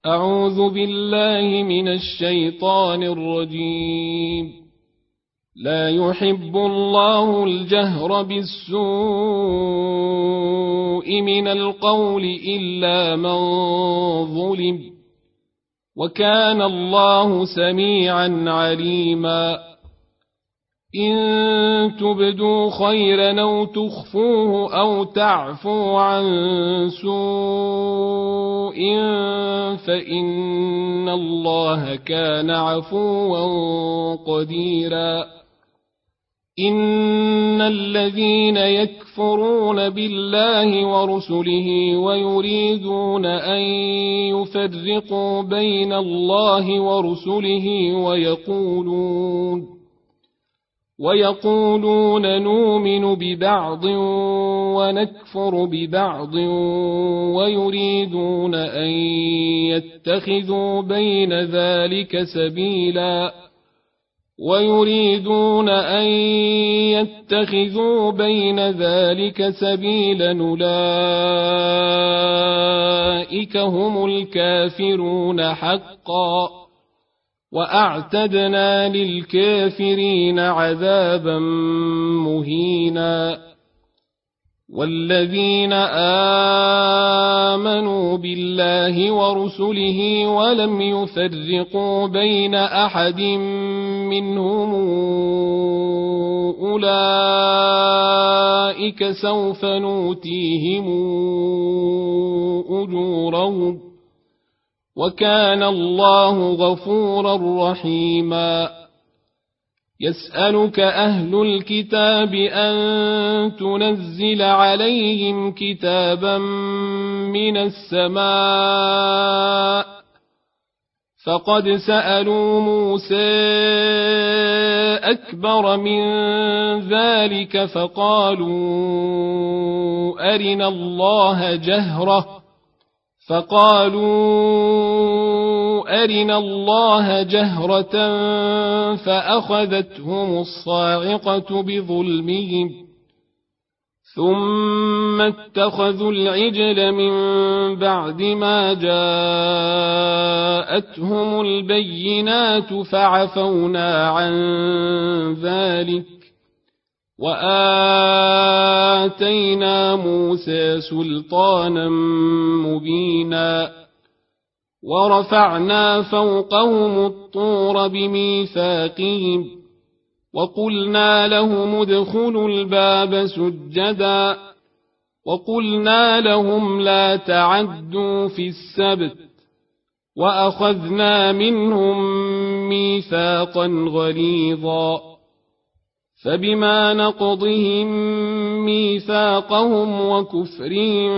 أعوذ بالله من الشيطان الرجيم. لا يحب الله الجهر بالسوء من القول إلا من ظلم، وكان الله سميعا عليما. إن تبدوا خيرا أو تخفوه أو تعفوا عن سوء فإن الله كان عفوا قديرا. إن الذين يكفرون بالله ورسله ويريدون أن يفرقوا بين الله ورسله ويقولون نؤمن ببعض ونكفر ببعض ويريدون أن يتخذوا بين ذلك سبيلا أولئك هم الكافرون حقا، وأعتدنا للكافرين عذابا مهينا. والذين آمنوا بالله ورسله ولم يفرقوا بين أحد منهم أولئك سوف نؤتيهم أجورهم، وكان الله غفورا رحيما. يسألك أهل الكتاب أن تنزل عليهم كتابا من السماء، فقد سألوا موسى أكبر من ذلك فقالوا أرنا الله جهرة فأخذتهم الصاعقة بظلمهم، ثم اتخذوا العجل من بعد ما جاءتهم البينات فعفونا عن ذلك، وآتينا موسى سلطانا مبينا. ورفعنا فوقهم الطور بميثاقهم وقلنا لهم ادخلوا الباب سجدا، وقلنا لهم لا تعدوا في السبت، وأخذنا منهم ميثاقا غليظا. فبما نقضهم ميثاقهم وكفرهم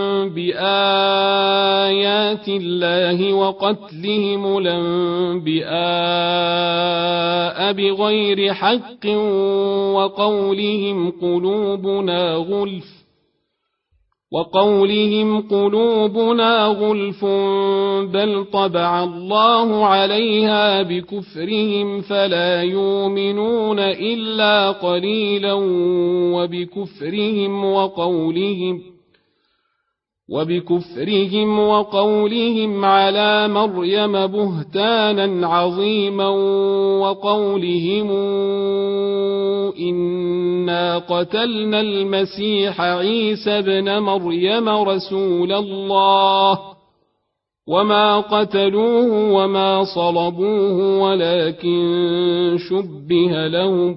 بآيات الله وقتلهم الأنبياء بغير حق وقولهم قلوبنا غلف بل طبع الله عليها بكفرهم فلا يؤمنون إلا قليلا، وبكفرهم وقولهم على مريم بهتانا عظيما، وقولهم إنا قتلنا المسيح عيسى ابن مريم رسول الله، وما قتلوه وما صلبوه ولكن شبه لهم،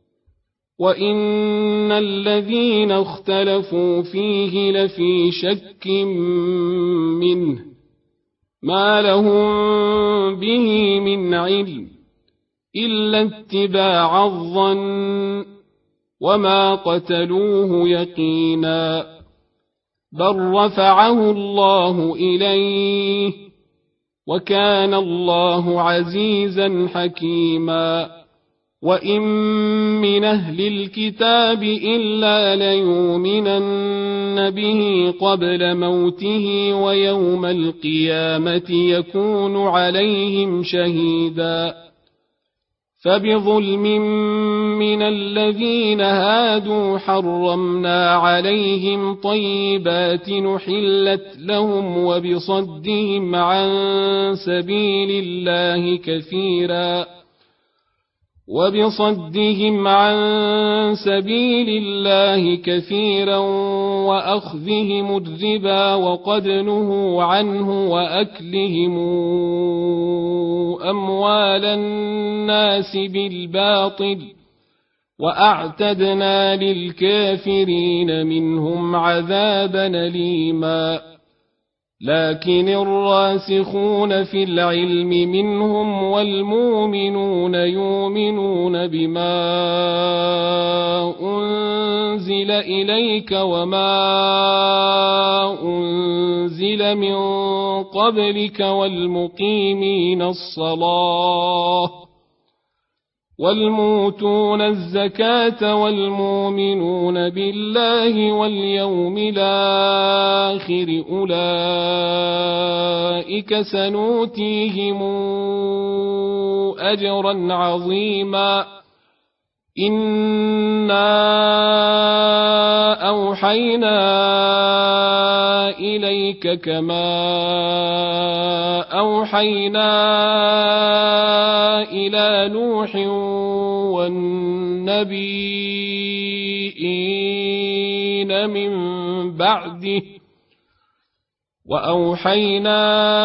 وإن الذين اختلفوا فيه لفي شك منه ما لهم به من علم إلا اتباع الظن، وما قتلوه يقينا، بل رفعه الله إليه، وكان الله عزيزا حكيما. وإن من أهل الكتاب إلا ليؤمنن به قبل موته ويوم القيامة يكون عليهم شهيدا. فبظلم من الذين هادوا حرمنا عليهم طيبات نحلت لهم وبصدهم عن سبيل الله كثيرا وأخذهم الربا وقد نهوا عنه وأكلهم أموال الناس بالباطل وأعتدنا للكافرين منهم عذابا أليما لكن الراسخون في العلم منهم والمؤمنون يؤمنون بما أنزل إليك وما أنزل من قبلك والمؤتون الزكاة والمؤمنون بالله واليوم الآخر أولئك سنؤتيهم أجرا عظيما إنا أوحينا إليك كما أوحينا إلى نوح والنبيين من بعده وأوحينا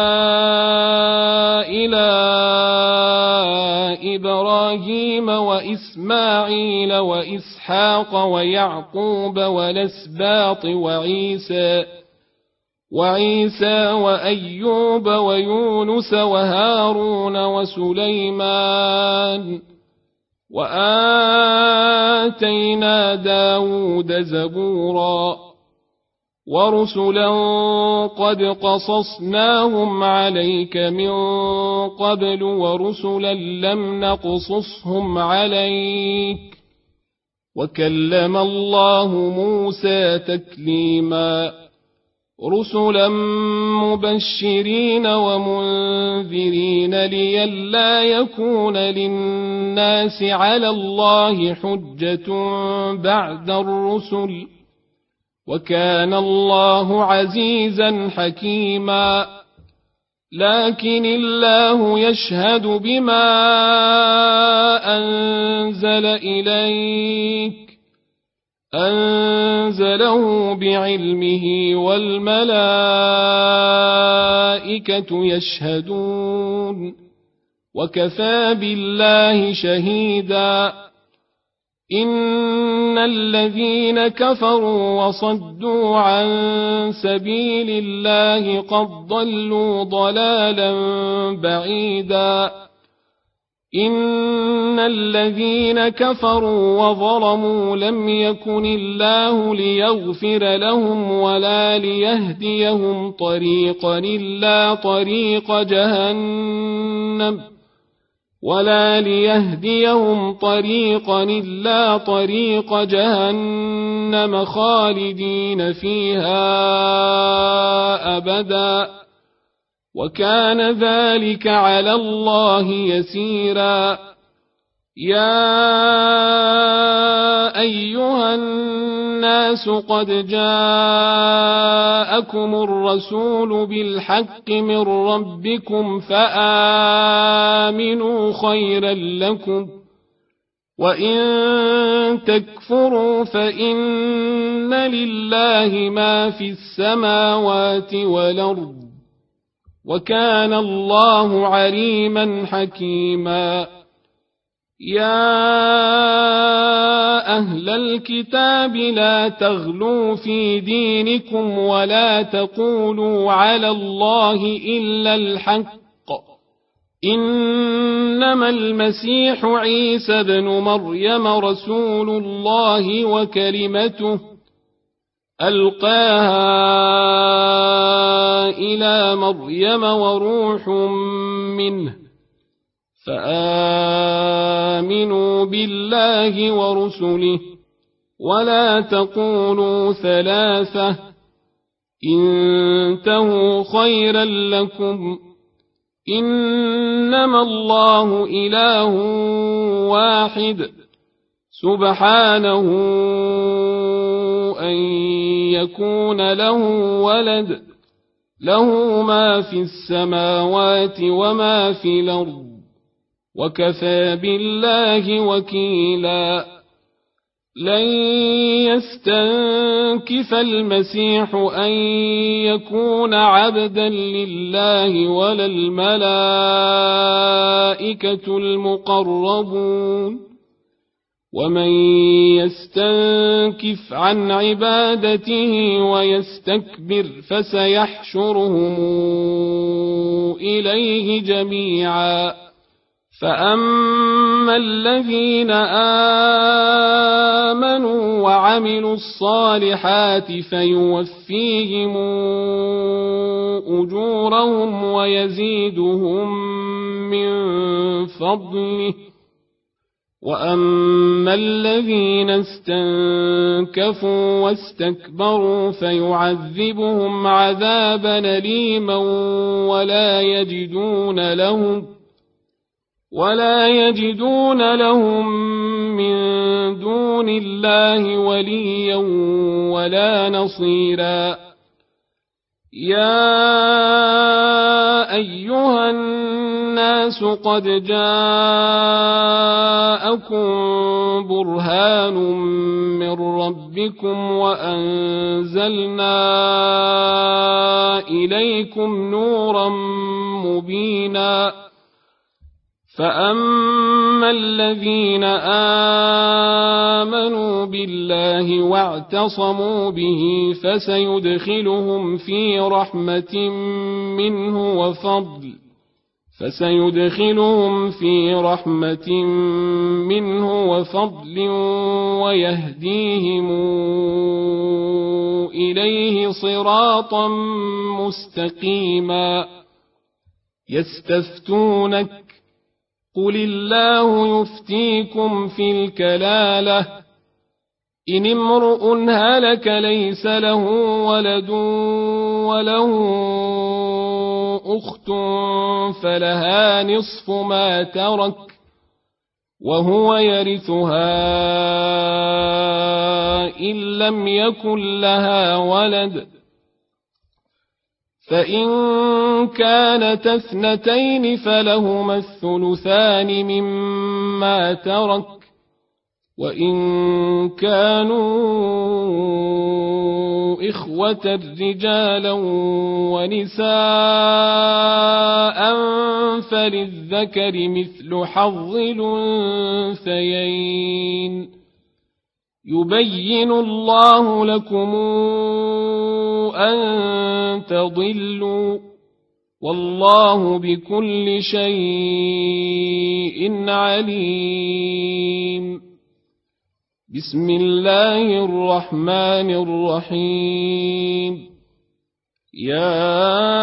إلى إبراهيم وإسماعيل وإسحاق ويعقوب والأسباط وعيسى وأيوب ويونس وهارون وسليمان وآتينا داود زبورا ورسلا قد قصصناهم عليك من قبل ورسلا لم نقصصهم عليك وكلم الله موسى تكليما رسلا مبشرين ومنذرين لئلا يكون للناس على الله حجة بعد الرسل وكان الله عزيزا حكيما لكن الله يشهد بما أنزل إليك أنزله بعلمه والملائكة يشهدون وكفى بالله شهيدا إن الذين كفروا وصدوا عن سبيل الله قد ضلوا ضلالا بعيدا إن الذين كفروا وظلموا لم يكن الله ليغفر لهم ولا ليهديهم طريقا إلا طريق جهنم خالدين فيها أبدا وكان ذلك على الله يسيرا يا أيها الناس قد جاءكم الرسول بالحق من ربكم فآمنوا خيرا لكم وإن تكفروا فإن لله ما في السماوات والأرض وكان الله عليما حكيما يا أهل الكتاب لا تغلوا في دينكم ولا تقولوا على الله إلا الحق إنما المسيح عيسى بن مريم رسول الله وكلمته ألقاها إلى مريم وروح منه فآمنوا بالله ورسله ولا تقولوا ثلاثة انتهوا خيرا لكم إنما الله إله واحد سبحانه أن يكون له ولد له ما في السماوات وما في الأرض وكفى بالله وكيلا لن يستنكف المسيح أن يكون عبدا لله ولا الملائكة المقربون ومن يستنكف عن عبادته ويستكبر فسيحشرهم إليه جميعا فأما الذين آمنوا وعملوا الصالحات فيوفيهم أجورهم ويزيدهم من فضله وأما الذين استنكفوا واستكبروا فيعذبهم عذابا أليما ولا يجدون لهم من دون الله وليا ولا نصيرا يا أيها الناس قد جاءكم برهان من ربكم وأنزلنا إليكم نورا مبينا فأما الذين آمنوا بالله واعتصموا به فسيدخلهم في رحمة منه وفضل ويهديهم إليه صراطا مستقيما يستفتونك قل الله يفتيكم في الكلالة إن امرؤ هلك ليس له ولد وله أخت فلها نصف ما ترك وهو يرثها إن لم يكن لها ولد فإن كانت اثنتين فلهما الثلثان مما ترك وإن كانوا إخوة رجالا ونساء فللذكر مثل حظ الأنثيين يبين الله لكم أن تضلوا والله بكل شيء عليم بسم الله الرحمن الرحيم يا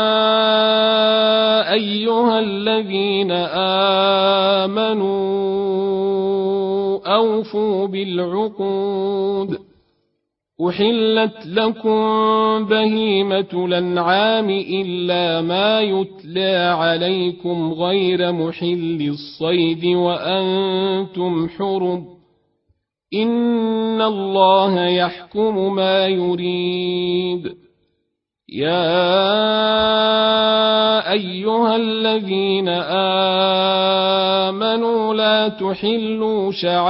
أيها الذين آمنوا أوفوا بالعقود أحلت لكم بهيمة الأنعام إلا ما يتلى عليكم غير محل الصيد وأنتم حرم إن الله يحكم ما يريد يا أيها الذين آمنوا لا تحلوا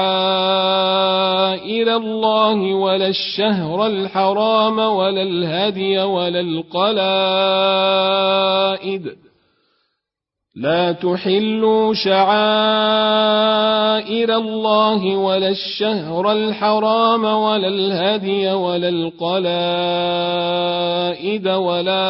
شعائر الله ولا الشهر الحرام ولا الهدي ولا القلائد لا تحلوا شعائر الله ولا الشهر الحرام ولا الهدي ولا القلائد ولا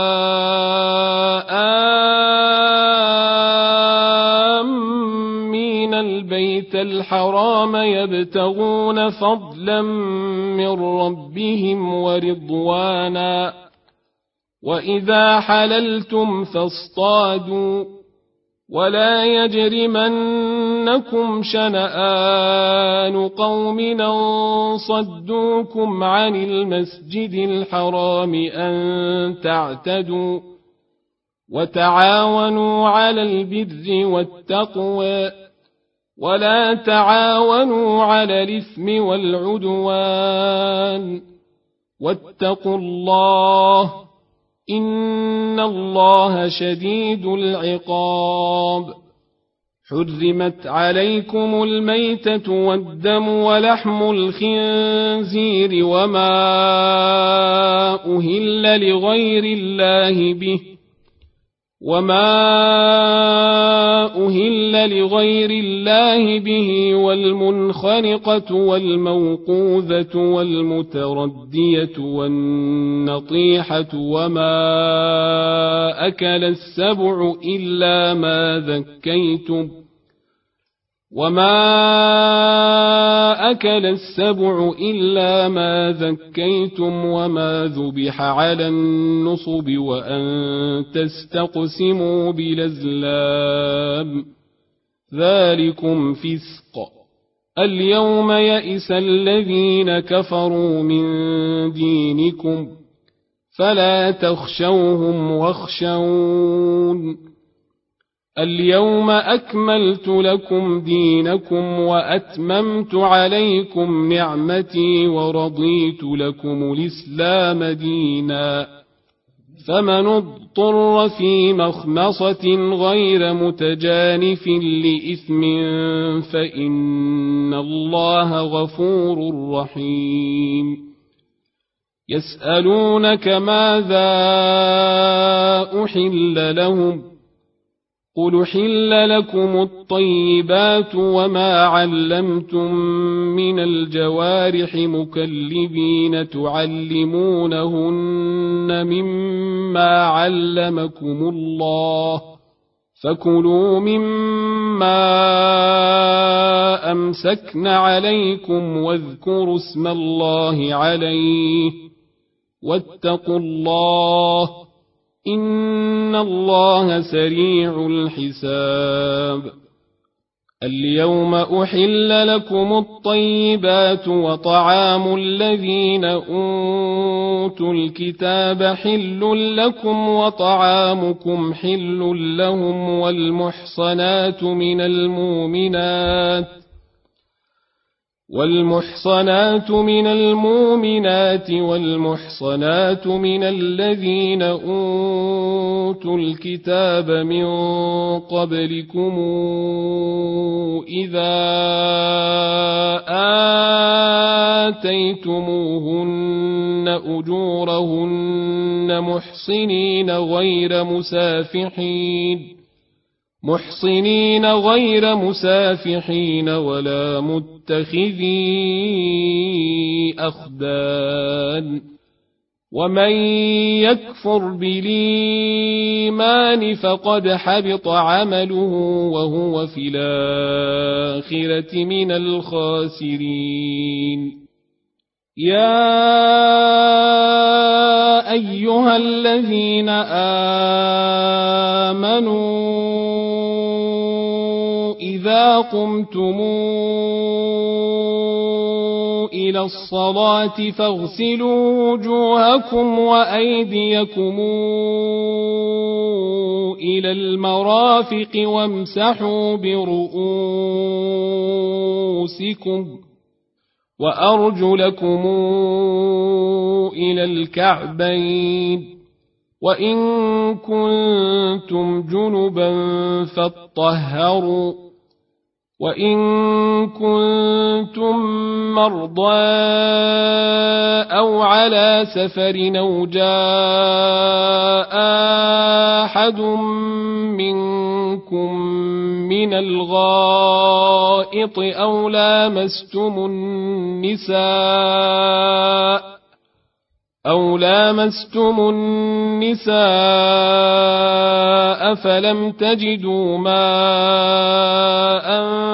آمين البيت الحرام يبتغون فضلا من ربهم ورضوانا وإذا حللتم فاصطادوا ولا يجرمنكم شنآن قوم أن صدوكم عن المسجد الحرام أن تعتدوا وتعاونوا على البر والتقوى ولا تعاونوا على الإثم والعدوان واتقوا الله إن الله شديد العقاب. حرمت عليكم الميتة والدم ولحم الخنزير وما أهل لغير الله به والمنخنقة والموقوذة والمتردية والنطيحة وما أكل السبع إلا ما ذكيتم وما ذبح على النصب وأن تستقسموا بالأزلام ذلكم فسق. اليوم يئس الذين كفروا من دينكم فلا تخشوهم واخشون. اليوم أكملت لكم دينكم وأتممت عليكم نعمتي ورضيت لكم الإسلام دينا. فمن اضطر في مخمصة غير متجانف لإثم فإن الله غفور رحيم. يسألونك ماذا أحل لهم قل أحل لكم الطيبات وما علمتم من الجوارح مكلبين تعلمونهن مما علمكم الله فكلوا مما أمسكن عليكم واذكروا اسم الله عليه واتقوا الله إن الله سريع الحساب. اليوم أحل لكم الطيبات وطعام الذين أوتوا الكتاب حل لكم وطعامكم حل لهم والمحصنات من المؤمنات والمحصنات من الذين أوتوا الكتاب من قبلكم إذا آتيتموهن أجورهن محصنين غير مسافحين ولا متخذي أخدان. ومن يكفر بالإيمان فقد حبط عمله وهو في الآخرة من الخاسرين. يا أيها الذين آمنوا إذا قمتم إلى الصلاة فاغسلوا وجوهكم وأيديكم إلى المرافق وامسحوا برؤوسكم وأرجلكم إلى الكعبين وإن كنتم جنبا فاطهروا وإن كنتم مرضى أو على سفر أو جاء أحد منكم من الغائط أو لامستم النساء فلم تجدوا ماء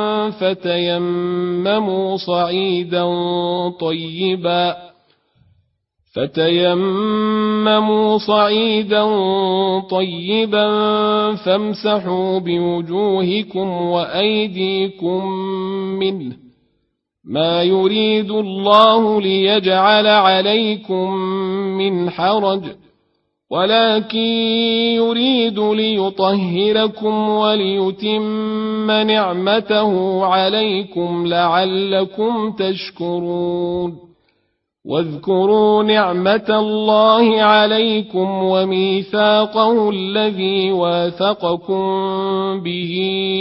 فتيمموا صعيدا طيبا فامسحوا بوجوهكم وأيديكم منه ما يريد الله ليجعل عليكم من حرج ولكن يريد ليطهركم وليتم نعمته عليكم لعلكم تشكرون واذكروا نعمة الله عليكم وميثاقه الذي واثقكم به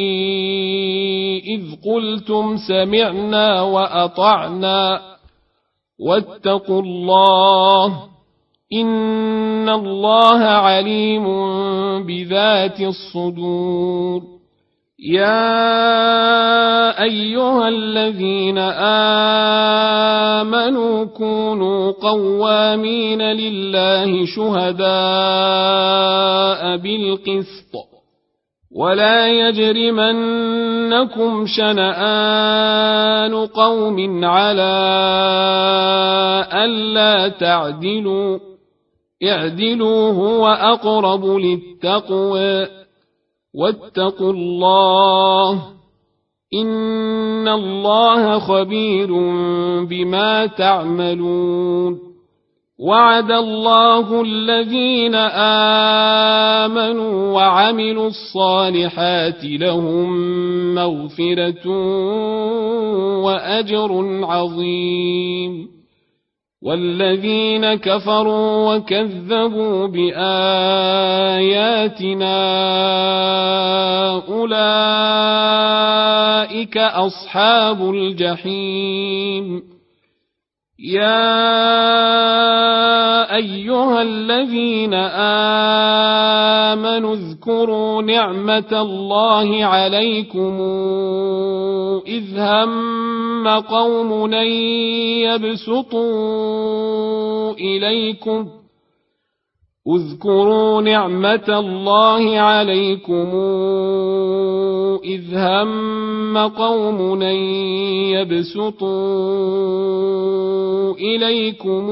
إذ قلتم سمعنا وأطعنا واتقوا الله إن الله عليم بذات الصدور يا أيها الذين آمنوا كونوا قوامين لله شهداء بالقسط ولا يجرمنكم شنآن قوم على ألا تعدلوا اعدلوا هو أقرب للتقوى واتقوا الله إن الله خبير بما تعملون وعد الله الذين آمنوا وعملوا الصالحات لهم مغفرة وأجر عظيم والذين كفروا وكذبوا بآياتنا أولئك أصحاب الجحيم يا أيها الذين آمنوا اذكروا نعمة الله عليكم إذ هم قوم أن يبسطوا إليكم اذكروا نعمة الله عليكم إذ هم قوم أن يبسطوا إليكم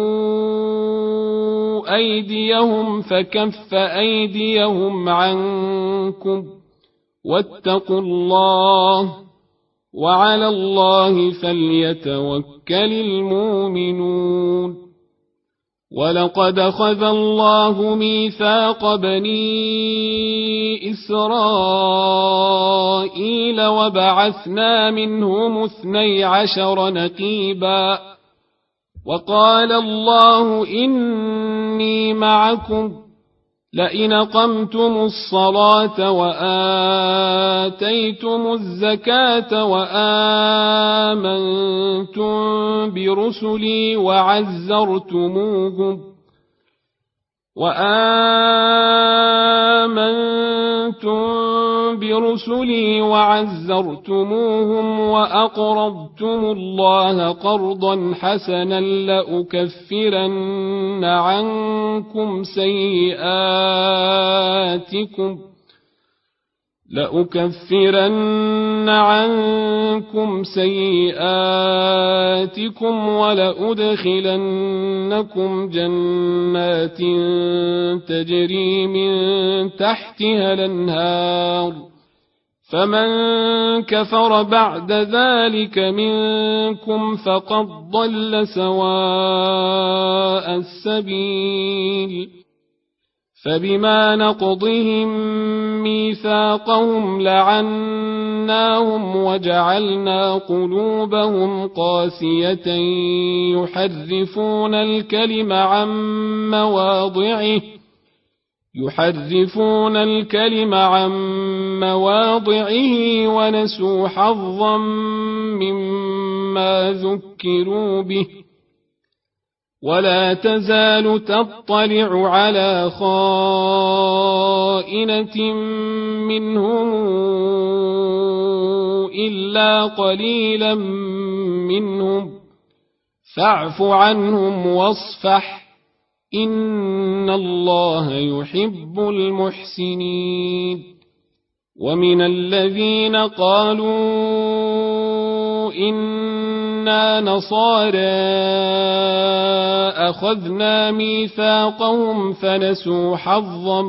أيديهم فكف أيديهم عنكم واتقوا الله وعلى الله فليتوكل المؤمنون ولقد أخذ الله ميثاق بني إسرائيل وبعثنا منهم 12 نقيبا وقال الله إني معكم لئن أقمتم الصلاة وآتيتم الزكاة وآمنتم برسلي وعزرتموهم وأقرضتم الله قرضا حسنا لأكفرن عنكم سيئاتكم ولأدخلنكم جنات تجري من تحتها الأنهار فمن كفر بعد ذلك منكم فقد ضل سواء السبيل فبما نقضهم ميثاقهم لعناهم وجعلنا قلوبهم قاسية يحرفون الكلم عن مواضعه ونسوا حظا مما ذكروا به ولا تزال تطلع على خائنة منهم إلا قليلا منهم فاعف عنهم واصفح إن الله يحب المحسنين ومن الذين قالوا إنا نصارى أخذنا ميثاقهم فنسوا حظا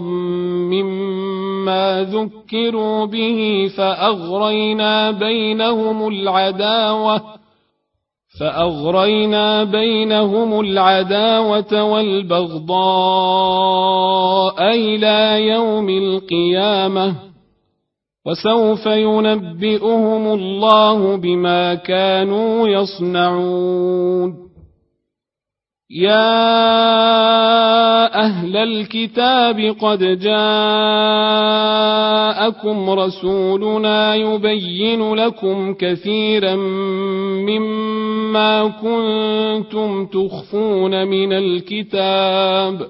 مما ذكروا به فأغرينا بينهم العداوة والبغضاء إلى يوم القيامة وسوف ينبئهم الله بما كانوا يصنعون يا أهل الكتاب قد جاءكم رسولنا يبين لكم كثيرا مما كنتم تخفون من الكتاب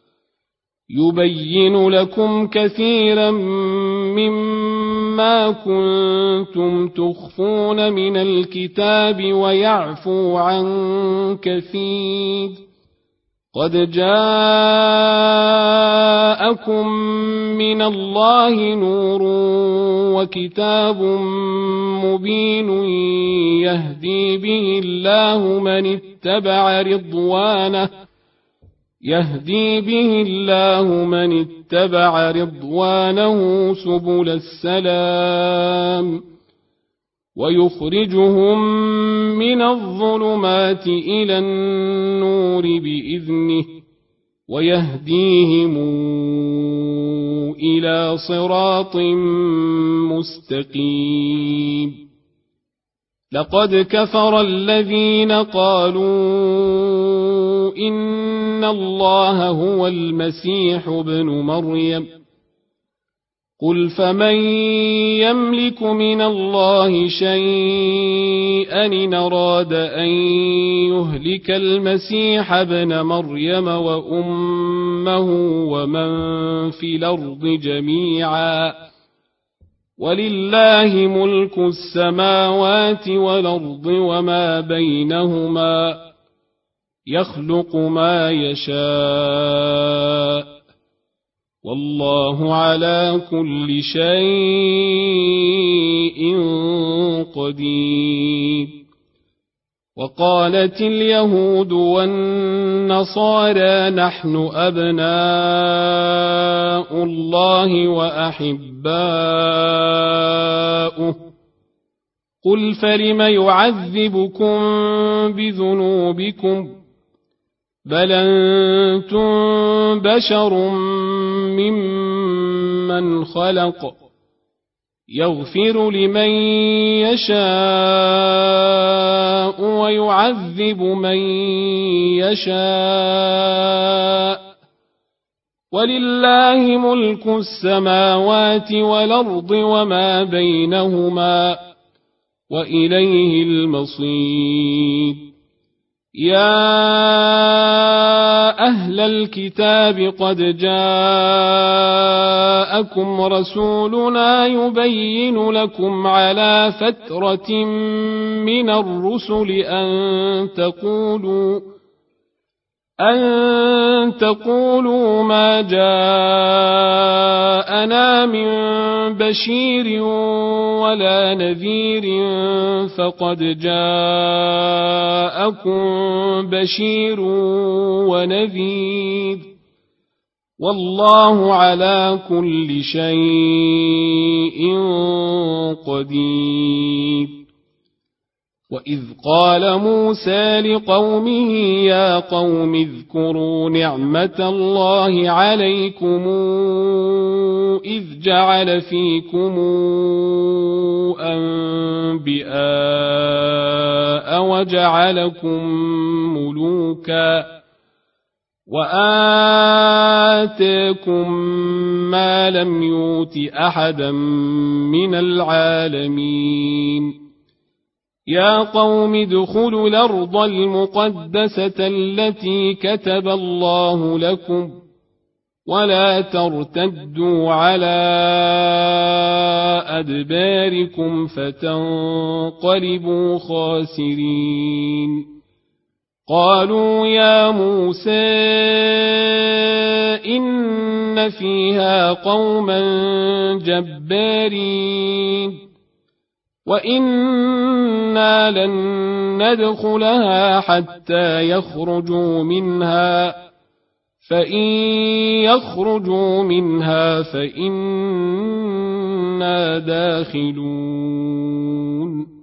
ويعفو عن كثير قد جاءكم من الله نور وكتاب مبين يهدي به الله من اتبع رضوانه سبل السلام ويخرجهم من الظلمات إلى النور بإذنه ويهديهم إلى صراط مستقيم لقد كفر الذين قالوا إن الله هو المسيح ابن مريم قل فمن يملك من الله شيئا إن أراد أن يهلك المسيح ابن مريم وأمه ومن في الأرض جميعا ولله ملك السماوات والأرض وما بينهما يخلق ما يشاء والله على كل شيء قدير وقالت اليهود والنصارى نحن أبناء الله وأحباؤه قل فلم يعذبكم بذنوبكم بل أنتم بشر ممن خلق يغفر لمن يشاء ويعذب من يشاء ولله ملك السماوات والأرض وما بينهما وإليه المصير يا أهل الكتاب قد جاءكم رسولنا يبين لكم على فترة من الرسل أن تقولوا ما جاءنا من بشير ولا نذير فقد جاءكم بشير ونذير والله على كل شيء قدير وإذ قال موسى لقومه يا قوم اذكروا نعمة الله عليكم إذ جعل فيكم أنبياء وجعلكم ملوكا وآتاكم ما لم يؤت أحدا من العالمين يا قوم ادخلوا الأرض المقدسة التي كتب الله لكم ولا ترتدوا على أدباركم فتنقلبوا خاسرين قالوا يا موسى إن فيها قوما جبارين وإنا لن ندخلها حتى يخرجوا منها فإن يخرجوا منها فإنا داخلون